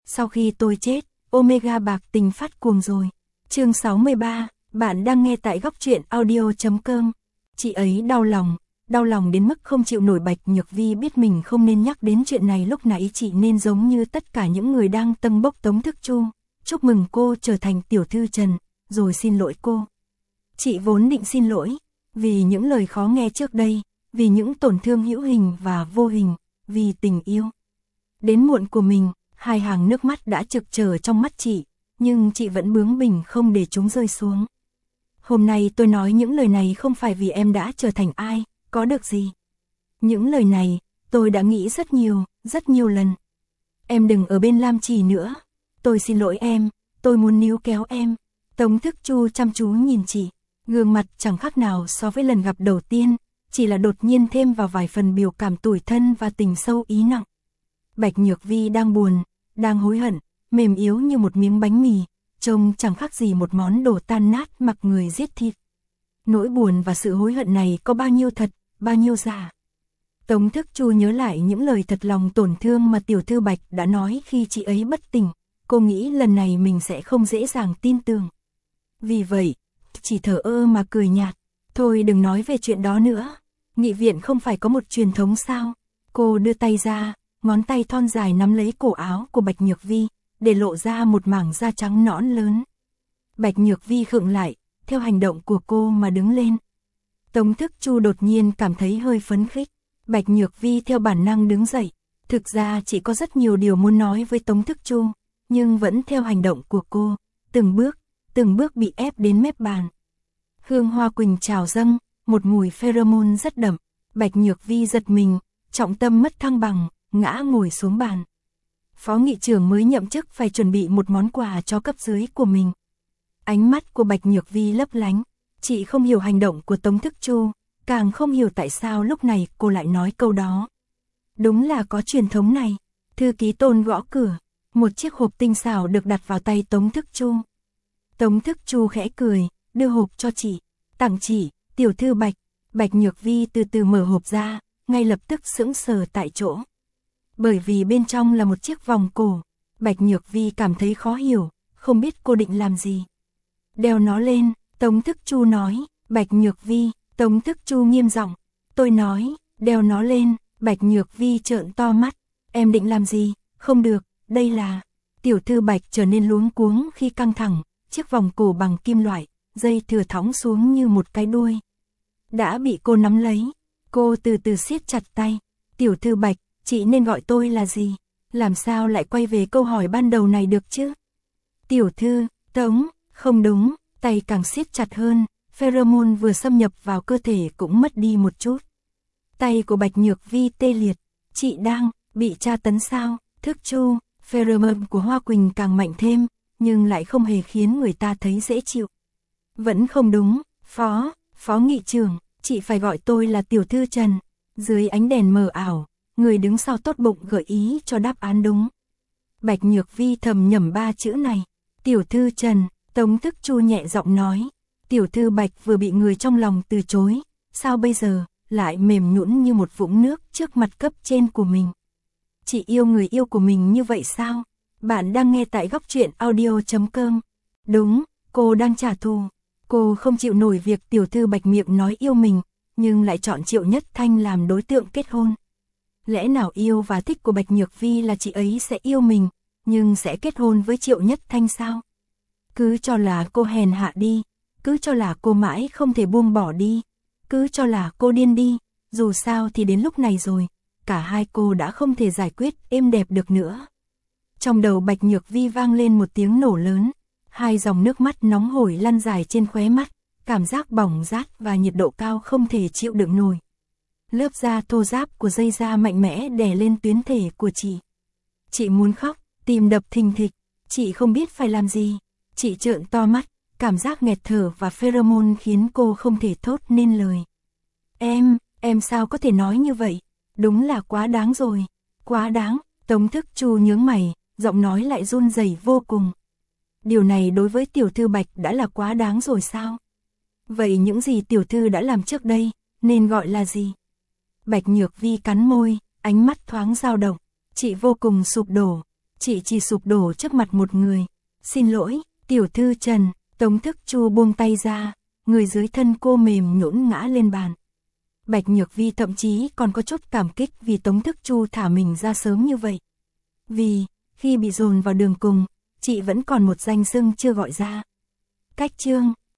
sau khi tôi chết, Omega bạc tình phát cuồng rồi. Chương 63, bạn đang nghe tại góc truyện audio.com. Chị ấy đau lòng đến mức không chịu nổi. Bạch Nhược Vi biết mình không nên nhắc đến chuyện này lúc nãy, chị nên giống như tất cả những người đang tâng bốc Tống Thức Chu, chúc mừng cô trở thành tiểu thư Trần, rồi xin lỗi cô. Chị vốn định xin lỗi, vì những lời khó nghe trước đây, vì những tổn thương hữu hình và vô hình, vì tình yêu. Đến muộn của mình, hai hàng nước mắt đã trực trở trong mắt chị, nhưng chị vẫn bướng bỉnh không để chúng rơi xuống. Hôm nay tôi nói những lời này không phải vì em đã trở thành ai, có được gì. Những lời này, tôi đã nghĩ rất nhiều lần. Em đừng ở bên Lam Chỉ nữa. Tôi xin lỗi em, tôi muốn níu kéo em. Tống Thức Chu chăm chú nhìn chị, gương mặt chẳng khác nào so với lần gặp đầu tiên, chỉ là đột nhiên thêm vào vài phần biểu cảm tủi thân và tình sâu ý nặng. Bạch Nhược Vi đang buồn, đang hối hận, mềm yếu như một miếng bánh mì, trông chẳng khác gì một món đồ tan nát mặc người giết thịt. Nỗi buồn và sự hối hận này có bao nhiêu thật, bao nhiêu giả. Tống Thức Chu nhớ lại những lời thật lòng tổn thương mà tiểu thư Bạch đã nói khi chị ấy bất tỉnh, cô nghĩ lần này mình sẽ không dễ dàng tin tưởng. Vì vậy, chỉ thở ơ mà cười nhạt, thôi đừng nói về chuyện đó nữa. Nghị viện không phải có một truyền thống sao? Cô đưa tay ra, ngón tay thon dài nắm lấy cổ áo của Bạch Nhược Vi, để lộ ra một mảng da trắng nõn lớn. Bạch Nhược Vi khựng lại, theo hành động của cô mà đứng lên. Tống Thức Chu đột nhiên cảm thấy hơi phấn khích. Bạch Nhược Vi theo bản năng đứng dậy. Thực ra chị có rất nhiều điều muốn nói với Tống Thức Chu, nhưng vẫn theo hành động của cô, từng bước bị ép đến mép bàn. Hương hoa quỳnh trào dâng, một mùi pheromone rất đậm. Bạch Nhược Vi giật mình, trọng tâm mất thăng bằng, ngã ngồi xuống bàn. Phó nghị trưởng mới nhậm chức phải chuẩn bị một món quà cho cấp dưới của mình. Ánh mắt của Bạch Nhược Vi lấp lánh, chị không hiểu hành động của Tống Thức Chu, càng không hiểu tại sao lúc này cô lại nói câu đó. Đúng là có truyền thống này. Thư ký Tôn gõ cửa, một chiếc hộp tinh xảo được đặt vào tay Tống Thức Chu. Tống Thức Chu khẽ cười, đưa hộp cho chị, tặng chị, tiểu thư Bạch. Bạch Nhược Vi từ từ mở hộp ra, ngay lập tức sững sờ tại chỗ. Bởi vì bên trong là một chiếc vòng cổ, Bạch Nhược Vi cảm thấy khó hiểu, không biết cô định làm gì. Đeo nó lên, Tống Thức Chu nói. Bạch Nhược Vi, Tống Thức Chu nghiêm giọng, tôi nói, đeo nó lên. Bạch Nhược Vi trợn to mắt, em định làm gì? Không được, đây là... Tiểu thư Bạch trở nên luống cuống khi căng thẳng, chiếc vòng cổ bằng kim loại, dây thừa thõng xuống như một cái đuôi. Đã bị cô nắm lấy, cô từ từ siết chặt tay. Tiểu thư Bạch, chị nên gọi tôi là gì? Làm sao lại quay về câu hỏi ban đầu này được chứ? Tiểu thư, Tống, không đúng, tay càng siết chặt hơn, pheromone vừa xâm nhập vào cơ thể cũng mất đi một chút. Tay của Bạch Nhược Vi tê liệt, chị đang bị tra tấn sao? Thức Chu, pheromone của Hoa Quỳnh càng mạnh thêm, nhưng lại không hề khiến người ta thấy dễ chịu. Vẫn không đúng, phó nghị trưởng, chị phải gọi tôi là tiểu thư Trần. Dưới ánh đèn mờ ảo, người đứng sau tốt bụng gợi ý cho đáp án đúng. Bạch Nhược Vi thầm nhẩm ba chữ này, tiểu thư Trần. Tống Thức Chu nhẹ giọng nói, tiểu thư Bạch vừa bị người trong lòng từ chối, sao bây giờ lại mềm nhũn như một vũng nước trước mặt cấp trên của mình. Chị yêu người yêu của mình như vậy sao? Bạn đang nghe tại góc truyện audio.com. Đúng, cô đang trả thù. Cô không chịu nổi việc tiểu thư Bạch miệng nói yêu mình, nhưng lại chọn Triệu Nhất Thanh làm đối tượng kết hôn. Lẽ nào yêu và thích của Bạch Nhược Vi là chị ấy sẽ yêu mình, nhưng sẽ kết hôn với Triệu Nhất Thanh sao? Cứ cho là cô hèn hạ đi, cứ cho là cô mãi không thể buông bỏ đi, cứ cho là cô điên đi, dù sao thì đến lúc này rồi, cả hai cô đã không thể giải quyết êm đẹp được nữa. Trong đầu Bạch Nhược Vi vang lên một tiếng nổ lớn, hai dòng nước mắt nóng hổi lăn dài trên khóe mắt, cảm giác bỏng rát và nhiệt độ cao không thể chịu đựng nổi. Lớp da thô ráp của dây da mạnh mẽ đè lên tuyến thể của chị. Chị muốn khóc, tim đập thình thịch, chị không biết phải làm gì. Chị trợn to mắt, cảm giác nghẹt thở và pheromone khiến cô không thể thốt nên lời. Em sao có thể nói như vậy? Đúng là quá đáng rồi, quá đáng. Tống Thức Chu nhướng mày, giọng nói lại run rẩy vô cùng. Điều này đối với tiểu thư Bạch đã là quá đáng rồi sao? Vậy những gì tiểu thư đã làm trước đây, nên gọi là gì? Bạch Nhược Vi cắn môi, ánh mắt thoáng dao động. Chị vô cùng sụp đổ. chị chỉ sụp đổ trước mặt một người. Xin lỗi, tiểu thư Trần. Tống Thức Chu buông tay ra, người dưới thân cô mềm nhũn ngã lên bàn. Bạch Nhược Vi thậm chí còn có chút cảm kích vì Tống Thức Chu thả mình ra sớm như vậy. Vì, khi bị dồn vào đường cùng, chị vẫn còn một danh xưng chưa gọi ra. Cách chương